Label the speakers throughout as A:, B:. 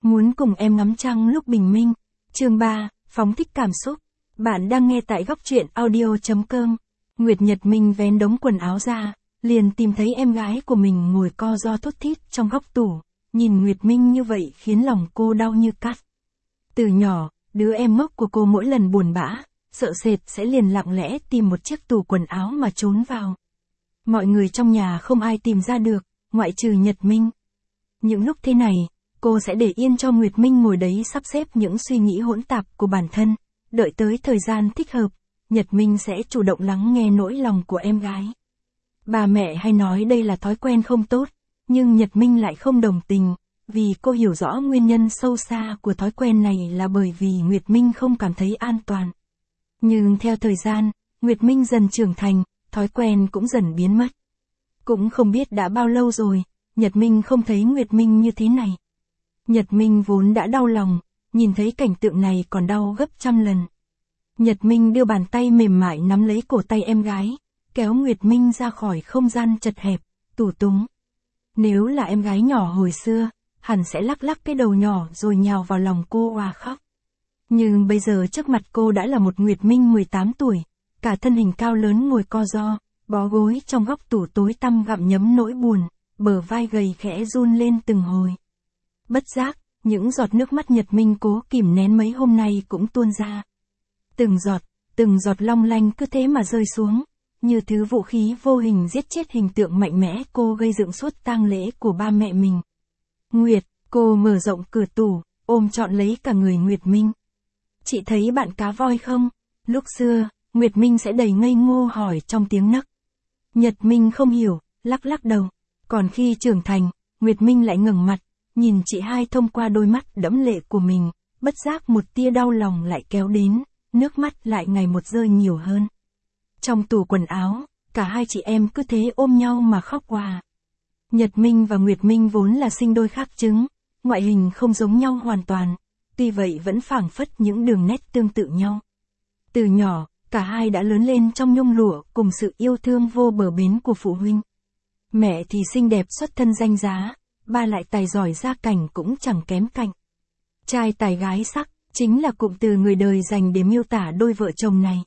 A: Muốn cùng em ngắm trăng lúc bình minh. Chương 3, phóng thích cảm xúc. Bạn đang nghe tại góc truyện audio.com. Nguyệt Nhật Minh vén đống quần áo ra, liền tìm thấy em gái của mình ngồi co ro thút thít trong góc tủ. Nhìn Nguyệt Minh như vậy khiến lòng cô đau như cắt. Từ nhỏ, đứa em ngốc của cô mỗi lần buồn bã, sợ sệt sẽ liền lặng lẽ tìm một chiếc tủ quần áo mà trốn vào. Mọi người trong nhà không ai tìm ra được, ngoại trừ Nhật Minh. Những lúc thế này, cô sẽ để yên cho Nguyệt Minh ngồi đấy sắp xếp những suy nghĩ hỗn tạp của bản thân, đợi tới thời gian thích hợp, Nhật Minh sẽ chủ động lắng nghe nỗi lòng của em gái. Bà mẹ hay nói đây là thói quen không tốt, nhưng Nhật Minh lại không đồng tình, vì cô hiểu rõ nguyên nhân sâu xa của thói quen này là bởi vì Nguyệt Minh không cảm thấy an toàn. Nhưng theo thời gian, Nguyệt Minh dần trưởng thành, thói quen cũng dần biến mất. Cũng không biết đã bao lâu rồi, Nhật Minh không thấy Nguyệt Minh như thế này. Nhật Minh vốn đã đau lòng, nhìn thấy cảnh tượng này còn đau gấp trăm lần. Nhật Minh đưa bàn tay mềm mại nắm lấy cổ tay em gái, kéo Nguyệt Minh ra khỏi không gian chật hẹp, tù túng. Nếu là em gái nhỏ hồi xưa, hẳn sẽ lắc lắc cái đầu nhỏ rồi nhào vào lòng cô òa khóc. Nhưng bây giờ trước mặt cô đã là một Nguyệt Minh 18 tuổi, cả thân hình cao lớn ngồi co ro, bó gối trong góc tủ tối tăm gặm nhấm nỗi buồn, bờ vai gầy khẽ run lên từng hồi. Bất giác, những giọt nước mắt Nhật Minh cố kìm nén mấy hôm nay cũng tuôn ra. Từng giọt long lanh cứ thế mà rơi xuống, như thứ vũ khí vô hình giết chết hình tượng mạnh mẽ cô gây dựng suốt tang lễ của ba mẹ mình. Nguyệt, cô mở rộng cửa tủ, ôm trọn lấy cả người Nguyệt Minh. Chị thấy bạn cá voi không? Lúc xưa, Nguyệt Minh sẽ đầy ngây ngô hỏi trong tiếng nấc. Nhật Minh không hiểu, lắc lắc đầu. Còn khi trưởng thành, Nguyệt Minh lại ngẩng mặt, nhìn chị hai thông qua đôi mắt đẫm lệ của mình, bất giác một tia đau lòng lại kéo đến, nước mắt lại ngày một rơi nhiều hơn. Trong tủ quần áo, cả hai chị em cứ thế ôm nhau mà khóc òa. Nhật Minh và Nguyệt Minh vốn là sinh đôi khác trứng, ngoại hình không giống nhau hoàn toàn, tuy vậy vẫn phảng phất những đường nét tương tự nhau. Từ nhỏ, cả hai đã lớn lên trong nhung lụa cùng sự yêu thương vô bờ bến của phụ huynh. Mẹ thì xinh đẹp xuất thân danh giá, ba lại tài giỏi gia cảnh cũng chẳng kém cạnh. Trai tài gái sắc, chính là cụm từ người đời dành để miêu tả đôi vợ chồng này.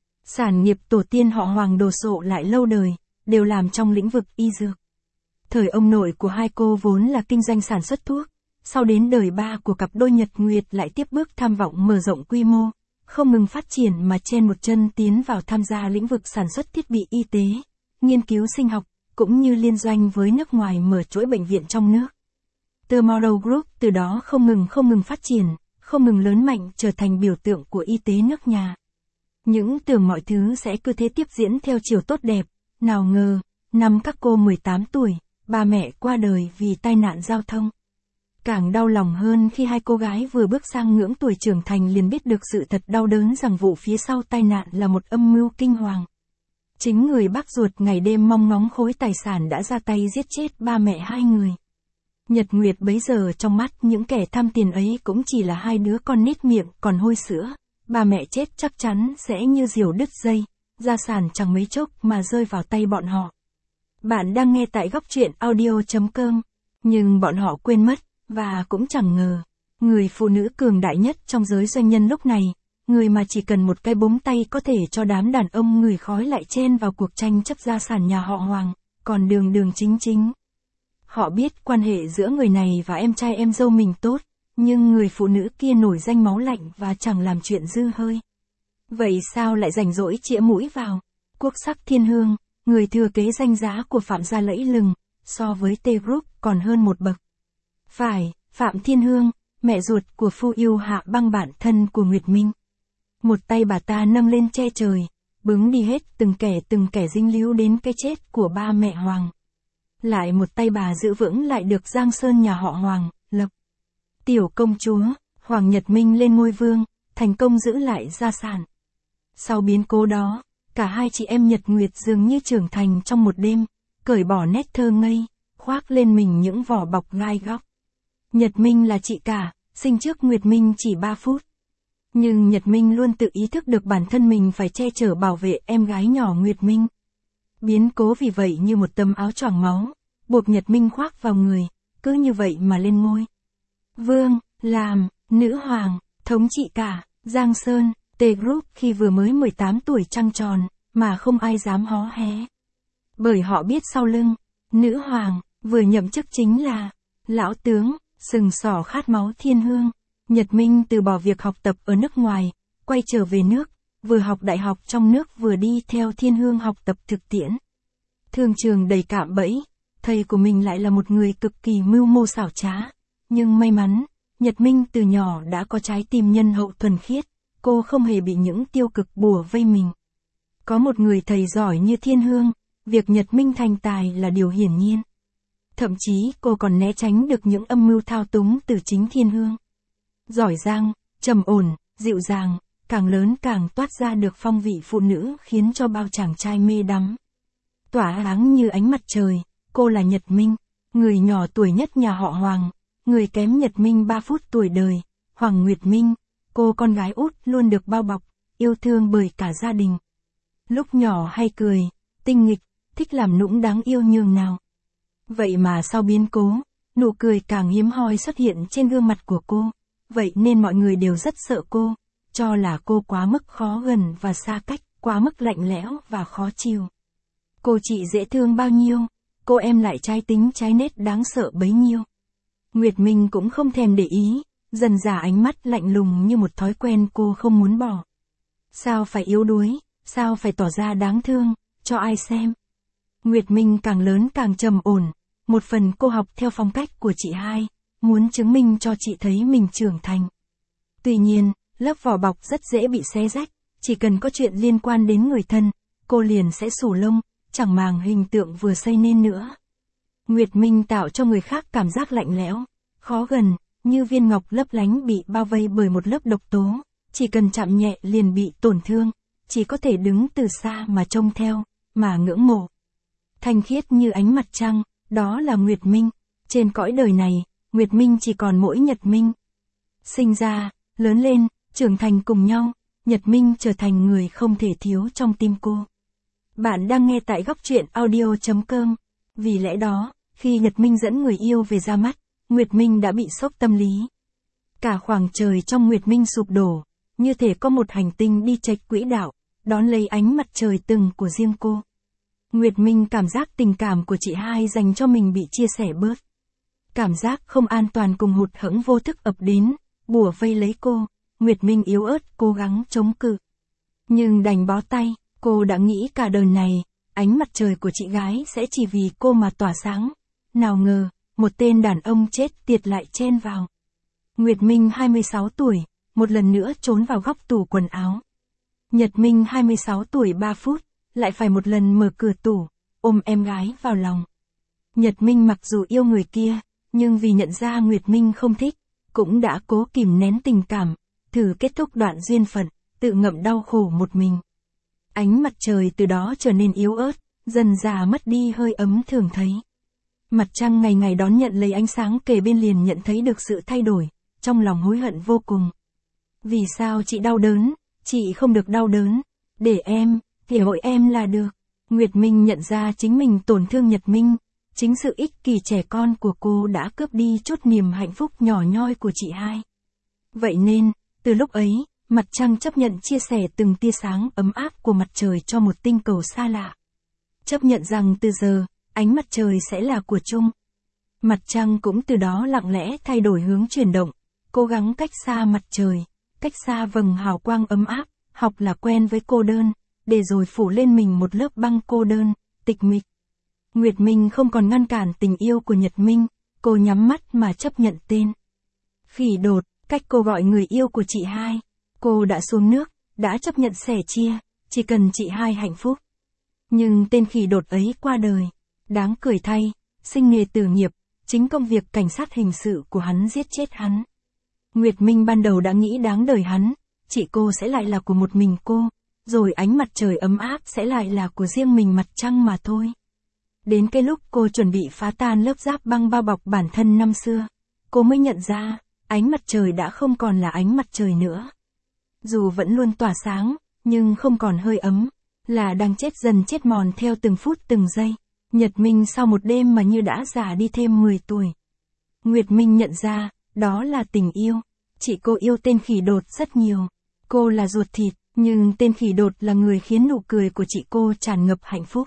A: Sản nghiệp tổ tiên họ Hoàng đồ sộ lại lâu đời, đều làm trong lĩnh vực y dược. Thời ông nội của hai cô vốn là kinh doanh sản xuất thuốc, sau đến đời ba của cặp đôi Nhật Nguyệt lại tiếp bước tham vọng mở rộng quy mô, không ngừng phát triển mà chen một chân tiến vào tham gia lĩnh vực sản xuất thiết bị y tế, nghiên cứu sinh học, cũng như liên doanh với nước ngoài mở chuỗi bệnh viện trong nước. Tomorrow Group từ đó không ngừng phát triển, không ngừng lớn mạnh trở thành biểu tượng của y tế nước nhà. Những tưởng mọi thứ sẽ cứ thế tiếp diễn theo chiều tốt đẹp, nào ngờ, năm các cô 18 tuổi, ba mẹ qua đời vì tai nạn giao thông. Càng đau lòng hơn khi hai cô gái vừa bước sang ngưỡng tuổi trưởng thành liền biết được sự thật đau đớn rằng vụ phía sau tai nạn là một âm mưu kinh hoàng. Chính người bác ruột ngày đêm mong ngóng khối tài sản đã ra tay giết chết ba mẹ hai người. Nhật Nguyệt bấy giờ trong mắt những kẻ tham tiền ấy cũng chỉ là hai đứa con nít miệng còn hôi sữa, ba mẹ chết chắc chắn sẽ như diều đứt dây, gia sản chẳng mấy chốc mà rơi vào tay bọn họ. Bạn đang nghe tại góc truyện audio.com, nhưng bọn họ quên mất, và cũng chẳng ngờ, người phụ nữ cường đại nhất trong giới doanh nhân lúc này, người mà chỉ cần một cái búng tay có thể cho đám đàn ông người khói lại chen vào cuộc tranh chấp gia sản nhà họ Hoàng, còn đường chính. Họ biết quan hệ giữa người này và em trai em dâu mình tốt, nhưng người phụ nữ kia nổi danh máu lạnh và chẳng làm chuyện dư hơi. Vậy sao lại rảnh rỗi chĩa mũi vào? Quốc sắc thiên hương, người thừa kế danh giá của Phạm gia lẫy lừng, so với T Group còn hơn một bậc. Phải, Phạm Thiên Hương, mẹ ruột của Phu Yêu Hạ Băng bạn thân của Nguyệt Minh. Một tay bà ta nâng lên che trời, bứng đi hết từng kẻ dính líu đến cái chết của ba mẹ Hoàng. Lại một tay bà giữ vững lại được giang sơn nhà họ Hoàng, lập. Tiểu công chúa, Hoàng Nhật Minh lên ngôi vương, thành công giữ lại gia sản. Sau biến cố đó, cả hai chị em Nhật Nguyệt dường như trưởng thành trong một đêm, cởi bỏ nét thơ ngây, khoác lên mình những vỏ bọc gai góc. Nhật Minh là chị cả, sinh trước Nguyệt Minh chỉ 3 phút. Nhưng Nhật Minh luôn tự ý thức được bản thân mình phải che chở bảo vệ em gái nhỏ Nguyệt Minh. Biến cố vì vậy như một tấm áo choàng máu, buộc Nhật Minh khoác vào người, cứ như vậy mà lên ngôi. Vương, làm nữ hoàng, thống trị cả Giang Sơn, T-Group khi vừa mới 18 tuổi trăng tròn, mà không ai dám hó hé. Bởi họ biết sau lưng, nữ hoàng, vừa nhậm chức chính là lão tướng, sừng sỏ khát máu thiên hương. Nhật Minh từ bỏ việc học tập ở nước ngoài, quay trở về nước, vừa học đại học trong nước vừa đi theo thiên hương học tập thực tiễn. Thương trường đầy cạm bẫy, thầy của mình lại là một người cực kỳ mưu mô xảo trá. Nhưng may mắn, Nhật Minh từ nhỏ đã có trái tim nhân hậu thuần khiết, cô không hề bị những tiêu cực bủa vây mình. Có một người thầy giỏi như thiên hương, việc Nhật Minh thành tài là điều hiển nhiên. Thậm chí cô còn né tránh được những âm mưu thao túng từ chính thiên hương. Giỏi giang, trầm ổn, dịu dàng, càng lớn càng toát ra được phong vị phụ nữ khiến cho bao chàng trai mê đắm. Tỏa sáng như ánh mặt trời, cô là Nhật Minh, người nhỏ tuổi nhất nhà họ Hoàng, người kém Nhật Minh 3 phút tuổi đời, Hoàng Nguyệt Minh, cô con gái út luôn được bao bọc, yêu thương bởi cả gia đình. Lúc nhỏ hay cười, tinh nghịch, thích làm nũng đáng yêu nhường nào. Vậy mà sau biến cố, nụ cười càng hiếm hoi xuất hiện trên gương mặt của cô, vậy nên mọi người đều rất sợ cô, cho là cô quá mức khó gần và xa cách, quá mức lạnh lẽo và khó chịu. Cô chị dễ thương bao nhiêu, cô em lại trái tính trái nết đáng sợ bấy nhiêu. Nguyệt Minh cũng không thèm để ý, dần dà ánh mắt lạnh lùng như một thói quen cô không muốn bỏ. Sao phải yếu đuối, sao phải tỏ ra đáng thương, cho ai xem. Nguyệt Minh càng lớn càng trầm ổn, một phần cô học theo phong cách của chị hai, muốn chứng minh cho chị thấy mình trưởng thành. Tuy nhiên, lớp vỏ bọc rất dễ bị xé rách, chỉ cần có chuyện liên quan đến người thân, cô liền sẽ xù lông, chẳng màng hình tượng vừa xây nên nữa. Nguyệt Minh tạo cho người khác cảm giác lạnh lẽo, khó gần, như viên ngọc lấp lánh bị bao vây bởi một lớp độc tố, chỉ cần chạm nhẹ liền bị tổn thương, chỉ có thể đứng từ xa mà trông theo, mà ngưỡng mộ. Thanh khiết như ánh mặt trăng, đó là Nguyệt Minh. Trên cõi đời này, Nguyệt Minh chỉ còn mỗi Nhật Minh. Sinh ra, lớn lên, trưởng thành cùng nhau, Nhật Minh trở thành người không thể thiếu trong tim cô. Bạn đang nghe tại góc truyện audio.com. Vì lẽ đó, khi Nhật Minh dẫn người yêu về ra mắt, Nguyệt Minh đã bị sốc tâm lý. Cả khoảng trời trong Nguyệt Minh sụp đổ, như thể có một hành tinh đi chệch quỹ đạo, đón lấy ánh mặt trời từng của riêng cô. Nguyệt Minh cảm giác tình cảm của chị hai dành cho mình bị chia sẻ bớt. Cảm giác không an toàn cùng hụt hẫng vô thức ập đến, bủa vây lấy cô, Nguyệt Minh yếu ớt cố gắng chống cự. Nhưng đành bó tay, cô đã nghĩ cả đời này, ánh mặt trời của chị gái sẽ chỉ vì cô mà tỏa sáng. Nào ngờ, một tên đàn ông chết tiệt lại chen vào. Nguyệt Minh 26 tuổi, một lần nữa trốn vào góc tủ quần áo. Nhật Minh 26 tuổi 3 phút, lại phải một lần mở cửa tủ, ôm em gái vào lòng. Nhật Minh mặc dù yêu người kia, nhưng vì nhận ra Nguyệt Minh không thích, cũng đã cố kìm nén tình cảm, thử kết thúc đoạn duyên phận, tự ngậm đau khổ một mình. Ánh mặt trời từ đó trở nên yếu ớt, dần dà mất đi hơi ấm thường thấy. Mặt trăng ngày ngày đón nhận lấy ánh sáng kề bên liền nhận thấy được sự thay đổi, trong lòng hối hận vô cùng. Vì sao chị đau đớn, chị không được đau đớn, để em, thì hội em là được. Nguyệt Minh nhận ra chính mình tổn thương Nhật Minh, chính sự ích kỷ trẻ con của cô đã cướp đi chút niềm hạnh phúc nhỏ nhoi của chị hai. Vậy nên, từ lúc ấy, mặt trăng chấp nhận chia sẻ từng tia sáng ấm áp của mặt trời cho một tinh cầu xa lạ. Chấp nhận rằng từ giờ, ánh mặt trời sẽ là của chung. Mặt trăng cũng từ đó lặng lẽ thay đổi hướng chuyển động, cố gắng cách xa mặt trời, cách xa vầng hào quang ấm áp, học là quen với cô đơn, để rồi phủ lên mình một lớp băng cô đơn, tịch mịch. Nguyệt Minh không còn ngăn cản tình yêu của Nhật Minh, cô nhắm mắt mà chấp nhận tên. Phỉ Đột, cách cô gọi người yêu của chị hai. Cô đã xuống nước, đã chấp nhận sẻ chia, chỉ cần chị hai hạnh phúc. Nhưng tên Khỉ Đột ấy qua đời. Đáng cười thay, sinh nghề tử nghiệp, chính công việc cảnh sát hình sự của hắn giết chết hắn. Nguyệt Minh ban đầu đã nghĩ đáng đời hắn, chị cô sẽ lại là của một mình cô, rồi ánh mặt trời ấm áp sẽ lại là của riêng mình mặt trăng mà thôi. Đến cái lúc cô chuẩn bị phá tan lớp giáp băng bao bọc bản thân năm xưa, cô mới nhận ra, ánh mặt trời đã không còn là ánh mặt trời nữa. Dù vẫn luôn tỏa sáng, nhưng không còn hơi ấm, là đang chết dần chết mòn theo từng phút từng giây. Nhật Minh sau một đêm mà như đã già đi thêm 10 tuổi. Nguyệt Minh nhận ra, đó là tình yêu. Chị cô yêu tên khỉ đột rất nhiều. Cô là ruột thịt, nhưng tên khỉ đột là người khiến nụ cười của chị cô tràn ngập hạnh phúc.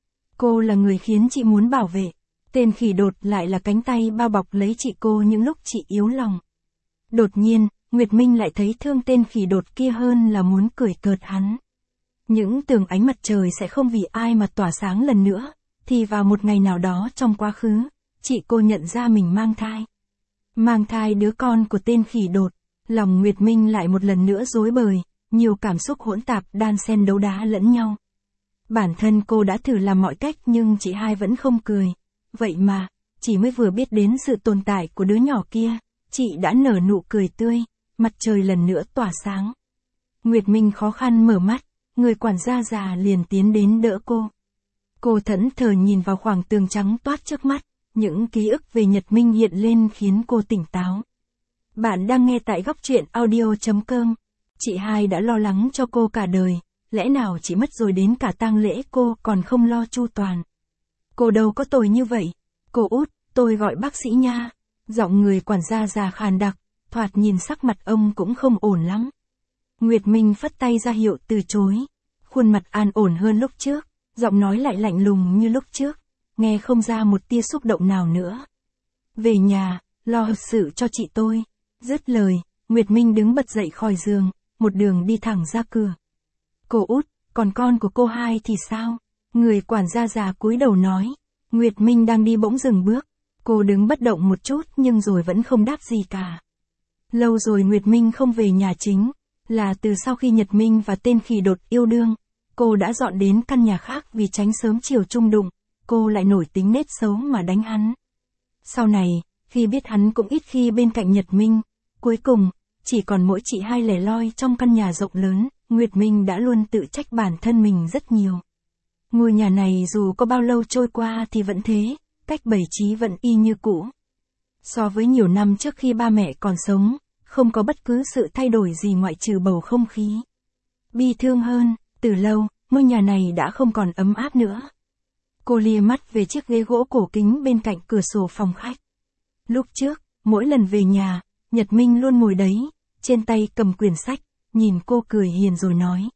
A: Cô là người khiến chị muốn bảo vệ. Tên khỉ đột lại là cánh tay bao bọc lấy chị cô những lúc chị yếu lòng. Đột nhiên, Nguyệt Minh lại thấy thương tên khỉ đột kia hơn là muốn cười cợt hắn. Những tưởng ánh mặt trời sẽ không vì ai mà tỏa sáng lần nữa, thì vào một ngày nào đó trong quá khứ, chị cô nhận ra mình mang thai. Mang thai đứa con của tên khỉ đột, lòng Nguyệt Minh lại một lần nữa rối bời, nhiều cảm xúc hỗn tạp đan xen đấu đá lẫn nhau. Bản thân cô đã thử làm mọi cách nhưng chị hai vẫn không cười. Vậy mà, chỉ mới vừa biết đến sự tồn tại của đứa nhỏ kia, chị đã nở nụ cười tươi, mặt trời lần nữa tỏa sáng. Nguyệt Minh khó khăn mở mắt, người quản gia già liền tiến đến đỡ cô. Cô thẫn thờ nhìn vào khoảng tường trắng toát trước mắt, những ký ức về Nhật Minh hiện lên khiến cô tỉnh táo. Bạn đang nghe tại góc truyện audio.com. Chị hai đã lo lắng cho cô cả đời, lẽ nào chị mất rồi đến cả tang lễ cô còn không lo chu toàn. Cô đâu có tồi như vậy. Cô út, tôi gọi bác sĩ nha. Giọng người quản gia già khàn đặc, thoạt nhìn sắc mặt ông cũng không ổn lắm. Nguyệt Minh phất tay ra hiệu từ chối. Khuôn mặt an ổn hơn lúc trước, giọng nói lại lạnh lùng như lúc trước, nghe không ra một tia xúc động nào nữa. Về nhà, lo sự cho chị tôi. Dứt lời, Nguyệt Minh đứng bật dậy khỏi giường, một đường đi thẳng ra cửa. Cô út, còn con của cô hai thì sao? Người quản gia già cúi đầu nói. Nguyệt Minh đang đi bỗng dừng bước. Cô đứng bất động một chút nhưng rồi vẫn không đáp gì cả. Lâu rồi Nguyệt Minh không về nhà chính, là từ sau khi Nhật Minh và tên khỉ đột yêu đương, cô đã dọn đến căn nhà khác vì tránh sớm chiều chung đụng, cô lại nổi tính nết xấu mà đánh hắn. Sau này, khi biết hắn cũng ít khi bên cạnh Nhật Minh, cuối cùng, chỉ còn mỗi chị hai lẻ loi trong căn nhà rộng lớn, Nguyệt Minh đã luôn tự trách bản thân mình rất nhiều. Ngôi nhà này dù có bao lâu trôi qua thì vẫn thế, cách bày trí vẫn y như cũ. So với nhiều năm trước khi ba mẹ còn sống, không có bất cứ sự thay đổi gì ngoại trừ bầu không khí. Bi thương hơn, từ lâu, ngôi nhà này đã không còn ấm áp nữa. Cô lia mắt về chiếc ghế gỗ cổ kính bên cạnh cửa sổ phòng khách. Lúc trước, mỗi lần về nhà, Nhật Minh luôn ngồi đấy, trên tay cầm quyển sách, nhìn cô cười hiền rồi nói.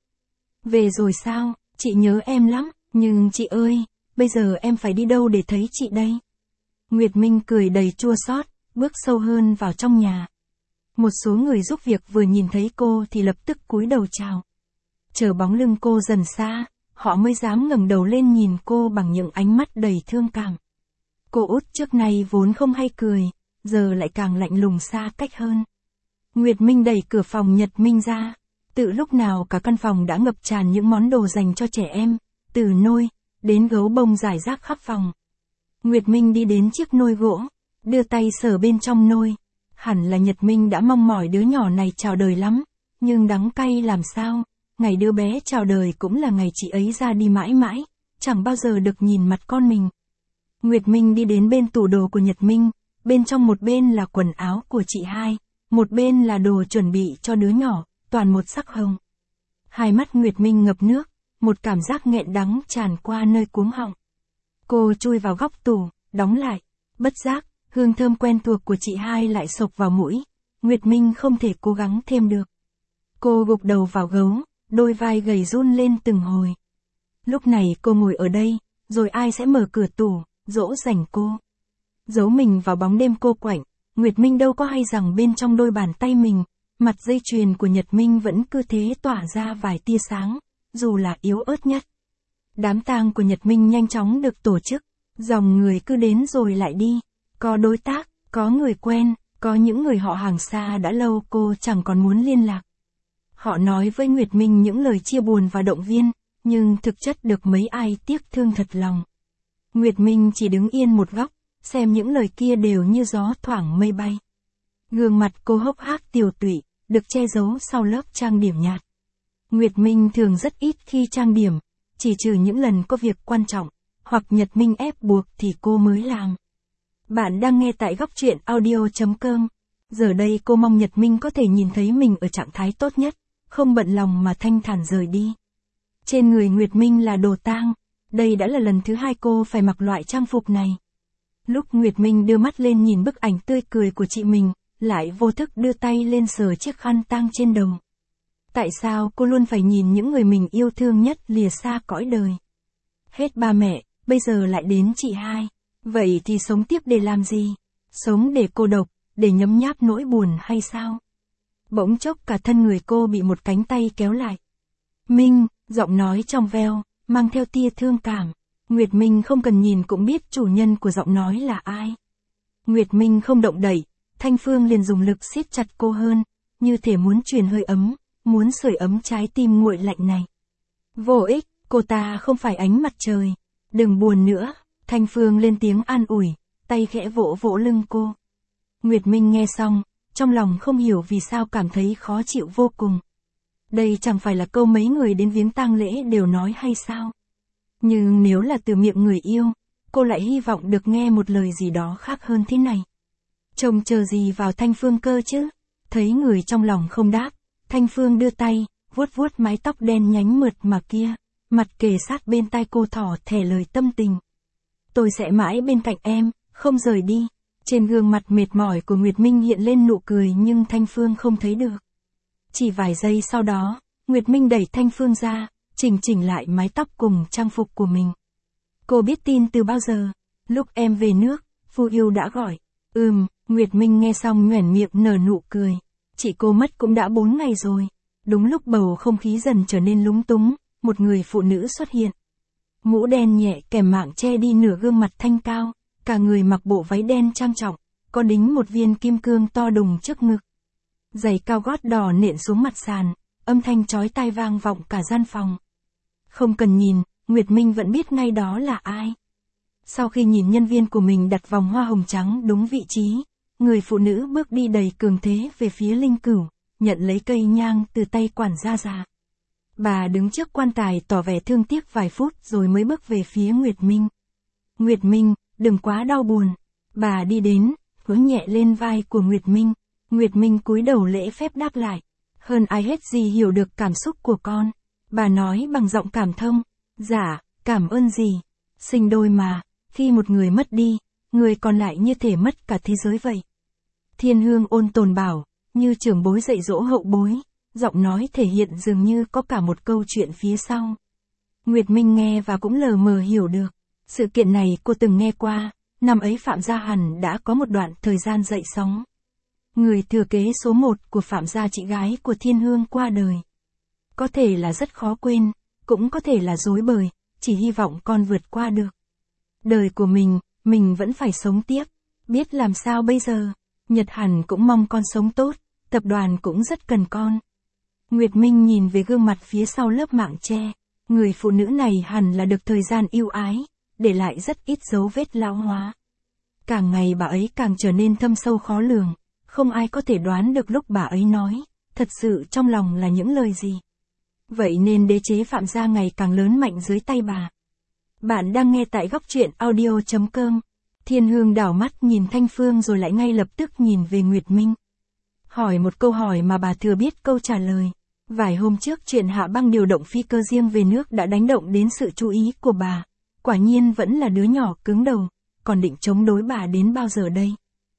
A: Về rồi sao, chị nhớ em lắm, nhưng chị ơi, bây giờ em phải đi đâu để thấy chị đây? Nguyệt Minh cười đầy chua xót, bước sâu hơn vào trong nhà. Một số người giúp việc vừa nhìn thấy cô thì lập tức cúi đầu chào. Chờ bóng lưng cô dần xa, họ mới dám ngẩng đầu lên nhìn cô bằng những ánh mắt đầy thương cảm. Cô út trước nay vốn không hay cười, giờ lại càng lạnh lùng xa cách hơn. Nguyệt Minh đẩy cửa phòng Nhật Minh ra. Từ lúc nào cả căn phòng đã ngập tràn những món đồ dành cho trẻ em, từ nôi, đến gấu bông rải rác khắp phòng. Nguyệt Minh đi đến chiếc nôi gỗ, đưa tay sờ bên trong nôi. Hẳn là Nhật Minh đã mong mỏi đứa nhỏ này chào đời lắm, nhưng đắng cay làm sao, ngày đứa bé chào đời cũng là ngày chị ấy ra đi mãi mãi, chẳng bao giờ được nhìn mặt con mình. Nguyệt Minh đi đến bên tủ đồ của Nhật Minh, bên trong một bên là quần áo của chị hai, một bên là đồ chuẩn bị cho đứa nhỏ, toàn một sắc hồng. Hai mắt Nguyệt Minh ngập nước, một cảm giác nghẹn đắng tràn qua nơi cuống họng. Cô chui vào góc tủ, đóng lại, bất giác, hương thơm quen thuộc của chị hai lại xộc vào mũi, Nguyệt Minh không thể cố gắng thêm được. Cô gục đầu vào gấu, đôi vai gầy run lên từng hồi. Lúc này cô ngồi ở đây, rồi ai sẽ mở cửa tủ, dỗ dành cô. Giấu mình vào bóng đêm cô quạnh, Nguyệt Minh đâu có hay rằng bên trong đôi bàn tay mình, mặt dây chuyền của Nhật Minh vẫn cứ thế tỏa ra vài tia sáng, dù là yếu ớt nhất. Đám tang của Nhật Minh nhanh chóng được tổ chức, dòng người cứ đến rồi lại đi, có đối tác, có người quen, có những người họ hàng xa đã lâu cô chẳng còn muốn liên lạc. Họ nói với Nguyệt Minh những lời chia buồn và động viên, nhưng thực chất được mấy ai tiếc thương thật lòng. Nguyệt Minh chỉ đứng yên một góc, xem những lời kia đều như gió thoảng mây bay. Gương mặt cô hốc hác tiều tụy, được che giấu sau lớp trang điểm nhạt. Nguyệt Minh thường rất ít khi trang điểm, chỉ trừ những lần có việc quan trọng, hoặc Nhật Minh ép buộc thì cô mới làm. Bạn đang nghe tại góc truyện audio.com. Giờ đây cô mong Nhật Minh có thể nhìn thấy mình ở trạng thái tốt nhất, không bận lòng mà thanh thản rời đi. Trên người Nguyệt Minh là đồ tang, đây đã là lần thứ hai cô phải mặc loại trang phục này. Lúc Nguyệt Minh đưa mắt lên nhìn bức ảnh tươi cười của chị mình, lại vô thức đưa tay lên sờ chiếc khăn tang trên đầu. Tại sao cô luôn phải nhìn những người mình yêu thương nhất lìa xa cõi đời? Hết ba mẹ, bây giờ lại đến chị hai. Vậy thì sống tiếp để làm gì? Sống để cô độc, để nhấm nháp nỗi buồn hay sao? Bỗng chốc cả thân người cô bị một cánh tay kéo lại. Minh, giọng nói trong veo, mang theo tia thương cảm. Nguyệt Minh không cần nhìn cũng biết chủ nhân của giọng nói là ai. Nguyệt Minh không động đậy, Thanh Phương liền dùng lực siết chặt cô hơn, như thể muốn truyền hơi ấm, muốn sưởi ấm trái tim nguội lạnh này. Vô ích, cô ta không phải ánh mặt trời. Đừng buồn nữa, Thanh Phương lên tiếng an ủi, tay khẽ vỗ vỗ lưng cô. Nguyệt Minh nghe xong, trong lòng không hiểu vì sao cảm thấy khó chịu vô cùng. Đây chẳng phải là câu mấy người đến viếng tang lễ đều nói hay sao? Nhưng nếu là từ miệng người yêu, cô lại hy vọng được nghe một lời gì đó khác hơn thế này. Trông chờ gì vào Thanh Phương cơ chứ? Thấy người trong lòng không đáp, Thanh Phương đưa tay, vuốt vuốt mái tóc đen nhánh mượt mà kia, mặt kề sát bên tai cô thỏ thẻ lời tâm tình. Tôi sẽ mãi bên cạnh em, không rời đi. Trên gương mặt mệt mỏi của Nguyệt Minh hiện lên nụ cười nhưng Thanh Phương không thấy được. Chỉ vài giây sau đó, Nguyệt Minh đẩy Thanh Phương ra, chỉnh lại mái tóc cùng trang phục của mình. Cô biết tin từ bao giờ? Lúc em về nước, Phu Yêu đã gọi. Nguyệt Minh nghe xong nhoẻn miệng nở nụ cười. Chị cô mất cũng đã 4 ngày rồi. Đúng lúc bầu không khí dần trở nên lúng túng, một người phụ nữ xuất hiện. Mũ đen nhẹ kèm mạng che đi nửa gương mặt thanh cao, cả người mặc bộ váy đen trang trọng, có đính một viên kim cương to đùng trước ngực. Giày cao gót đỏ nện xuống mặt sàn, âm thanh chói tai vang vọng cả gian phòng. Không cần nhìn, Nguyệt Minh vẫn biết ngay đó là ai. Sau khi nhìn nhân viên của mình đặt vòng hoa hồng trắng đúng vị trí, người phụ nữ bước đi đầy cường thế về phía linh cửu, nhận lấy cây nhang từ tay quản gia già. Bà đứng trước quan tài tỏ vẻ thương tiếc vài phút rồi mới bước về phía Nguyệt Minh. Nguyệt Minh, đừng quá đau buồn. Bà đi đến, vỗ nhẹ lên vai của Nguyệt Minh. Nguyệt Minh cúi đầu lễ phép đáp lại. Hơn ai hết gì hiểu được cảm xúc của con. Bà nói bằng giọng cảm thông. Dạ, cảm ơn gì. Sinh đôi mà, khi một người mất đi, người còn lại như thể mất cả thế giới vậy. Thiên Hương ôn tồn bảo, như trưởng bối dạy dỗ hậu bối, giọng nói thể hiện dường như có cả một câu chuyện phía sau. Nguyệt Minh nghe và cũng lờ mờ hiểu được. Sự kiện này cô từng nghe qua, năm ấy Phạm Gia hẳn đã có một đoạn thời gian dậy sóng. Người thừa kế số 1 của Phạm Gia chị gái của Thiên Hương qua đời. Có thể là rất khó quên, cũng có thể là dối bời, chỉ hy vọng con vượt qua được. Đời của mình vẫn phải sống tiếp, biết làm sao bây giờ. Nhật hẳn cũng mong con sống tốt, tập đoàn cũng rất cần con. Nguyệt Minh nhìn về gương mặt phía sau lớp mạng che, người phụ nữ này hẳn là được thời gian yêu ái, để lại rất ít dấu vết lão hóa. Càng ngày bà ấy càng trở nên thâm sâu khó lường, không ai có thể đoán được lúc bà ấy nói, thật sự trong lòng là những lời gì. Vậy nên đế chế Phạm Gia ngày càng lớn mạnh dưới tay bà. Bạn đang nghe tại góc truyện audio.com. Thiên Hương đảo mắt nhìn Thanh Phương rồi lại ngay lập tức nhìn về Nguyệt Minh. Hỏi một câu hỏi mà bà thừa biết câu trả lời. Vài hôm trước chuyện Hạ Băng điều động phi cơ riêng về nước đã đánh động đến sự chú ý của bà. Quả nhiên vẫn là đứa nhỏ cứng đầu, còn định chống đối bà đến bao giờ đây?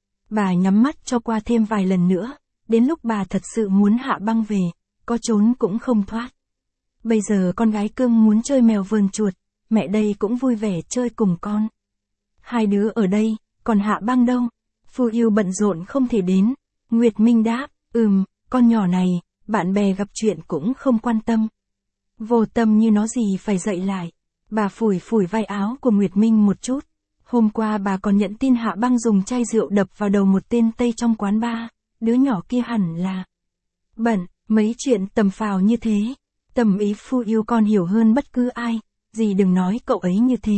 A: Bà nhắm mắt cho qua thêm vài lần nữa, đến lúc bà thật sự muốn Hạ Băng về, có trốn cũng không thoát. Bây giờ con gái cưng muốn chơi mèo vườn chuột, mẹ đây cũng vui vẻ chơi cùng con. Hai đứa ở đây, còn Hạ Băng đâu? Phu Yêu bận rộn không thể đến. Nguyệt Minh đáp, con nhỏ này, bạn bè gặp chuyện cũng không quan tâm. Vô tâm như nó gì phải dậy lại. Bà phủi vai áo của Nguyệt Minh một chút. Hôm qua bà còn nhận tin Hạ Băng dùng chai rượu đập vào đầu một tên Tây trong quán bar. Đứa nhỏ kia hẳn là bận, mấy chuyện tầm phào như thế. Tầm ý Phu Yêu con hiểu hơn bất cứ ai, dì đừng nói cậu ấy như thế.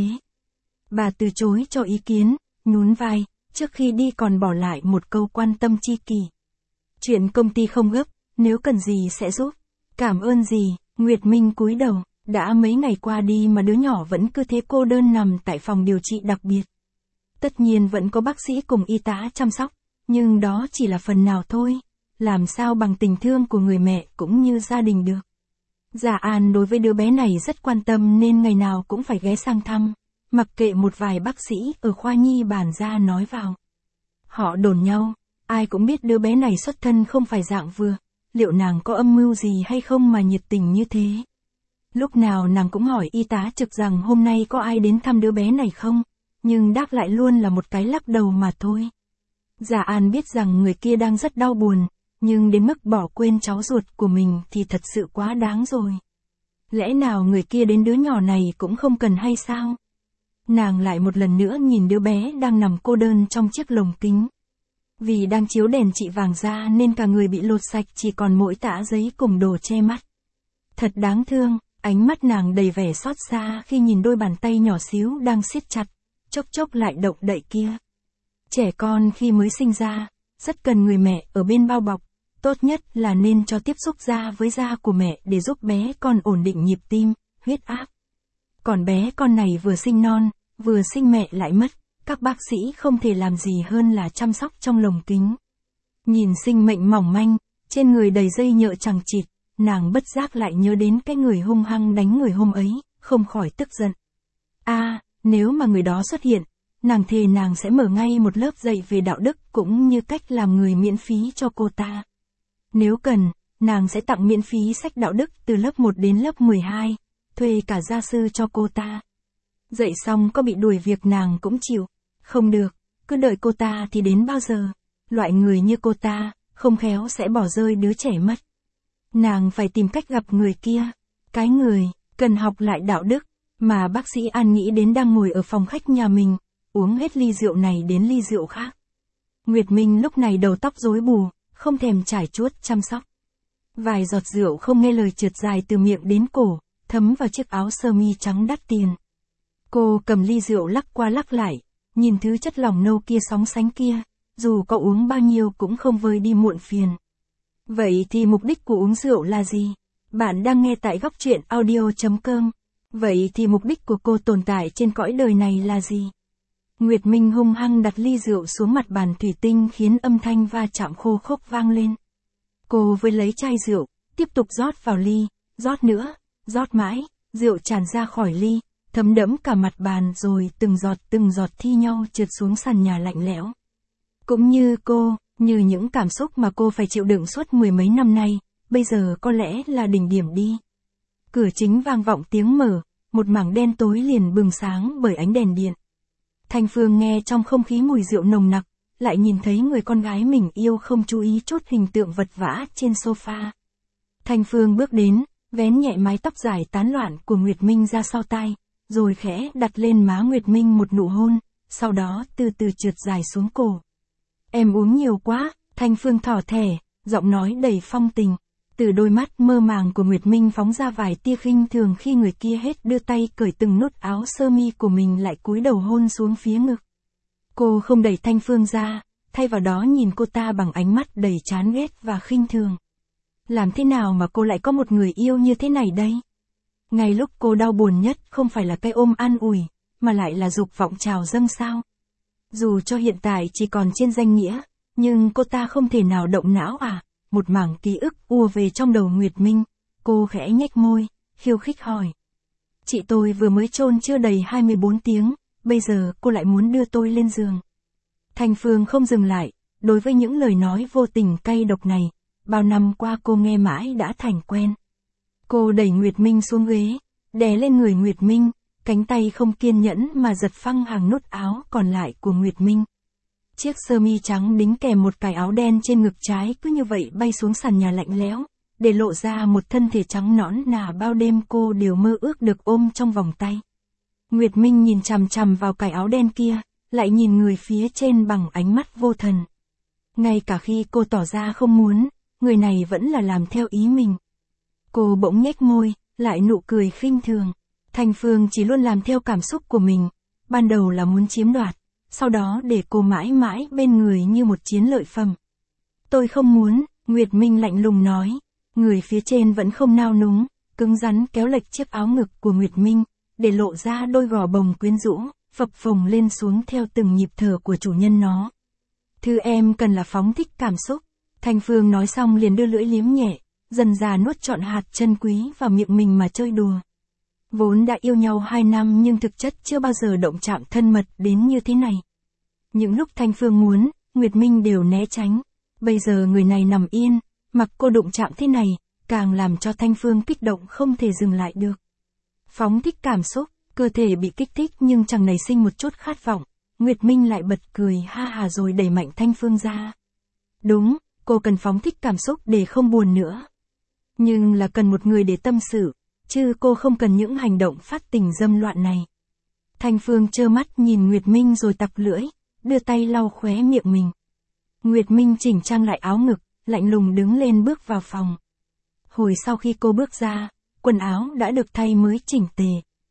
A: Bà từ chối cho ý kiến, nhún vai, trước khi đi còn bỏ lại một câu quan tâm chi kỷ. Chuyện công ty không gấp, nếu cần gì sẽ giúp. Cảm ơn dì. Nguyệt Minh cúi đầu, đã mấy ngày qua đi mà đứa nhỏ vẫn cứ thế cô đơn nằm tại phòng điều trị đặc biệt. Tất nhiên vẫn có bác sĩ cùng y tá chăm sóc, nhưng đó chỉ là phần nào thôi, làm sao bằng tình thương của người mẹ cũng như gia đình được. Dạ An đối với đứa bé này rất quan tâm nên ngày nào cũng phải ghé sang thăm, mặc kệ một vài bác sĩ ở khoa nhi bản ra nói vào. Họ đồn nhau, Ai cũng biết đứa bé này xuất thân không phải dạng vừa, liệu nàng có âm mưu gì hay không mà nhiệt tình như thế. Lúc nào nàng cũng hỏi y tá trực rằng hôm nay có ai đến thăm đứa bé này không, nhưng đáp lại luôn là một cái lắc đầu mà thôi. Dạ An biết rằng người kia đang rất đau buồn, nhưng đến mức bỏ quên cháu ruột của mình thì thật sự quá đáng rồi. Lẽ nào người kia đến đứa nhỏ này cũng không cần hay sao? Nàng lại một lần nữa nhìn đứa bé đang nằm cô đơn trong chiếc lồng kính. Vì đang chiếu đèn trị vàng da nên cả người bị lột sạch, chỉ còn mỗi tã giấy cùng đồ che mắt. Thật đáng thương, ánh mắt nàng đầy vẻ xót xa khi nhìn đôi bàn tay nhỏ xíu đang siết chặt, chốc chốc lại động đậy kia. Trẻ con khi mới sinh ra, rất cần người mẹ ở bên bao bọc, tốt nhất là nên cho tiếp xúc da với da của mẹ để giúp bé con ổn định nhịp tim, huyết áp. Còn bé con này vừa sinh non, vừa sinh mẹ lại mất, các bác sĩ không thể làm gì hơn là chăm sóc trong lồng kính. Nhìn sinh mệnh mỏng manh, trên người đầy dây nhợ chằng chịt, nàng bất giác lại nhớ đến cái người hung hăng đánh người hôm ấy, không khỏi tức giận. Nếu mà người đó xuất hiện, nàng thề nàng sẽ mở ngay một lớp dạy về đạo đức cũng như cách làm người miễn phí cho cô ta. Nếu cần, nàng sẽ tặng miễn phí sách đạo đức từ lớp 1 đến lớp 12, thuê cả gia sư cho cô ta. Dạy xong có bị đuổi việc nàng cũng chịu. Không được, cứ đợi cô ta thì đến bao giờ? Loại người như cô ta, không khéo sẽ bỏ rơi đứa trẻ mất. Nàng phải tìm cách gặp người kia. Cái người, cần học lại đạo đức, mà bác sĩ An nghĩ đến đang ngồi ở phòng khách nhà mình, uống hết ly rượu này đến ly rượu khác. Nguyệt Minh lúc này đầu tóc rối bù, không thèm trải chuốt chăm sóc. Vài giọt rượu không nghe lời trượt dài từ miệng đến cổ, thấm vào chiếc áo sơ mi trắng đắt tiền. Cô cầm ly rượu lắc qua lắc lại, nhìn thứ chất lỏng nâu kia sóng sánh kia, dù có uống bao nhiêu cũng không vơi đi muộn phiền. Vậy thì mục đích của uống rượu là gì? Bạn đang nghe tại Góc Truyện Audio.com. Vậy thì mục đích của cô tồn tại trên cõi đời này là gì? Nguyệt Minh hung hăng đặt ly rượu xuống mặt bàn thủy tinh khiến âm thanh va chạm khô khốc vang lên. Cô với lấy chai rượu, tiếp tục rót vào ly, rót nữa, rót mãi, rượu tràn ra khỏi ly, thấm đẫm cả mặt bàn rồi từng giọt thi nhau trượt xuống sàn nhà lạnh lẽo. Cũng như cô, như những cảm xúc mà cô phải chịu đựng suốt mười mấy năm nay, bây giờ có lẽ là đỉnh điểm đi. Cửa chính vang vọng tiếng mở, một mảng đen tối liền bừng sáng bởi ánh đèn điện. Thanh Phương nghe trong không khí mùi rượu nồng nặc, lại nhìn thấy người con gái mình yêu không chú ý chút hình tượng vật vã trên sofa. Thanh Phương bước đến, vén nhẹ mái tóc dài tán loạn của Nguyệt Minh ra sau tai, rồi khẽ đặt lên má Nguyệt Minh một nụ hôn, sau đó từ từ trượt dài xuống cổ. Em uống nhiều quá, Thanh Phương thỏ thẻ, giọng nói đầy phong tình. Từ đôi mắt mơ màng của Nguyệt Minh phóng ra vài tia khinh thường khi người kia hết đưa tay cởi từng nút áo sơ mi của mình lại cúi đầu hôn xuống phía ngực. Cô không đẩy Thanh Phương ra, thay vào đó nhìn cô ta bằng ánh mắt đầy chán ghét và khinh thường. Làm thế nào mà cô lại có một người yêu như thế này đây? Ngay lúc cô đau buồn nhất không phải là cái ôm an ủi, mà lại là dục vọng trào dâng sao? Dù cho hiện tại chỉ còn trên danh nghĩa, nhưng cô ta không thể nào động não à? Một mảng ký ức ùa về trong đầu Nguyệt Minh, cô khẽ nhếch môi, khiêu khích hỏi. Chị tôi vừa mới chôn chưa đầy 24 tiếng, bây giờ cô lại muốn đưa tôi lên giường. Thanh Phương không dừng lại, đối với những lời nói vô tình cay độc này, bao năm qua cô nghe mãi đã thành quen. Cô đẩy Nguyệt Minh xuống ghế, đè lên người Nguyệt Minh, cánh tay không kiên nhẫn mà giật phăng hàng nút áo còn lại của Nguyệt Minh. Chiếc sơ mi trắng đính kèm một cái áo đen trên ngực trái cứ như vậy bay xuống sàn nhà lạnh lẽo, để lộ ra một thân thể trắng nõn nà bao đêm cô đều mơ ước được ôm trong vòng tay. Nguyệt Minh nhìn chằm chằm vào cái áo đen kia, lại nhìn người phía trên bằng ánh mắt vô thần. Ngay cả khi cô tỏ ra không muốn, người này vẫn là làm theo ý mình. Cô bỗng nhếch môi, lại nụ cười khinh thường. Thanh Phương chỉ luôn làm theo cảm xúc của mình, ban đầu là muốn chiếm đoạt, sau đó để cô mãi mãi bên người như một chiến lợi phẩm. Tôi không muốn, Nguyệt Minh lạnh lùng nói. Người phía trên vẫn không nao núng, cứng rắn kéo lệch chiếc áo ngực của Nguyệt Minh, để lộ ra đôi gò bồng quyến rũ, phập phồng lên xuống theo từng nhịp thở của chủ nhân nó. Thứ em cần là phóng thích cảm xúc. Thanh Phương nói xong liền đưa lưỡi liếm nhẹ, dần dà nuốt trọn hạt chân quý vào miệng mình mà chơi đùa. Vốn đã yêu nhau 2 năm nhưng thực chất chưa bao giờ động chạm thân mật đến như thế này. Những lúc Thanh Phương muốn, Nguyệt Minh đều né tránh. Bây giờ người này nằm yên, mặc cô đụng chạm thế này, càng làm cho Thanh Phương kích động không thể dừng lại được. Phóng thích cảm xúc, cơ thể bị kích thích nhưng chẳng nảy sinh một chút khát vọng. Nguyệt Minh lại bật cười ha hà rồi đẩy mạnh Thanh Phương ra. Đúng, cô cần phóng thích cảm xúc để không buồn nữa. Nhưng là cần một người để tâm sự, chứ cô không cần những hành động phát tình dâm loạn này. Thanh Phương trơ mắt nhìn Nguyệt Minh rồi tặc lưỡi, đưa tay lau khóe miệng mình. Nguyệt Minh chỉnh trang lại áo ngực, lạnh lùng đứng lên bước vào phòng. Hồi sau khi cô bước ra, quần áo đã được thay mới chỉnh tề.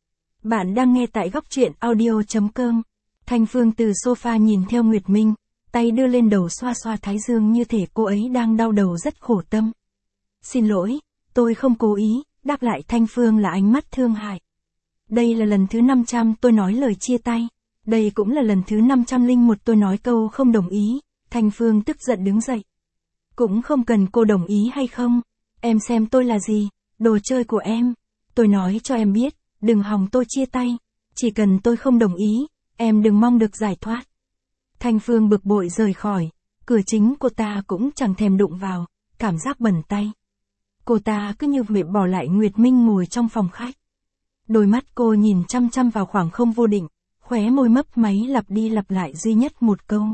A: Bạn đang nghe tại góc truyện audio.com. Thanh Phương từ sofa nhìn theo Nguyệt Minh, tay đưa lên đầu xoa xoa thái dương như thể cô ấy đang đau đầu rất khổ tâm. Xin lỗi, tôi không cố ý, đáp lại Thanh Phương là ánh mắt thương hại. Đây là lần thứ 500 tôi nói lời chia tay. Đây cũng là lần thứ 501 tôi nói câu không đồng ý. Thanh Phương tức giận đứng dậy. Cũng không cần cô đồng ý hay không. Em xem tôi là gì, đồ chơi của em. Tôi nói cho em biết, đừng hòng tôi chia tay. Chỉ cần tôi không đồng ý, em đừng mong được giải thoát. Thanh Phương bực bội rời khỏi. Cửa chính cô ta cũng chẳng thèm đụng vào, cảm giác bẩn tay. Cô ta cứ như vậy bỏ lại Nguyệt Minh ngồi trong phòng khách. Đôi mắt cô nhìn chăm chăm vào khoảng không vô định, khóe môi mấp máy lặp đi lặp lại duy nhất một câu.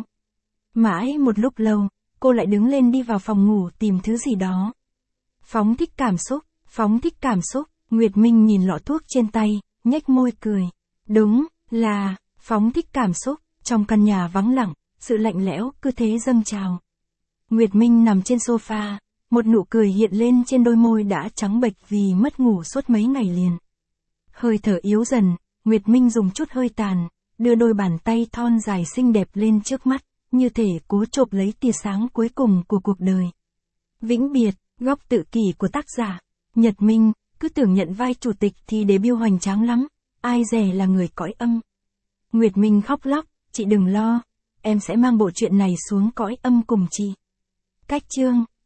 A: Mãi một lúc lâu, cô lại đứng lên đi vào phòng ngủ tìm thứ gì đó. Phóng thích cảm xúc, phóng thích cảm xúc, Nguyệt Minh nhìn lọ thuốc trên tay, nhếch môi cười. Đúng, là, phóng thích cảm xúc, trong căn nhà vắng lặng, sự lạnh lẽo cứ thế dâng trào. Nguyệt Minh nằm trên sofa, một nụ cười hiện lên trên đôi môi đã trắng bệch vì mất ngủ suốt mấy ngày liền. Hơi thở yếu dần, Nguyệt Minh dùng chút hơi tàn, đưa đôi bàn tay thon dài xinh đẹp lên trước mắt, như thể cố chộp lấy tia sáng cuối cùng của cuộc đời. Vĩnh biệt, góc tự kỷ của tác giả, Nhật Minh, cứ tưởng nhận vai chủ tịch thì debut hoành tráng lắm, ai dè là người cõi âm. Nguyệt Minh khóc lóc, chị đừng lo, em sẽ mang bộ truyện này xuống cõi âm cùng chị. Cách chương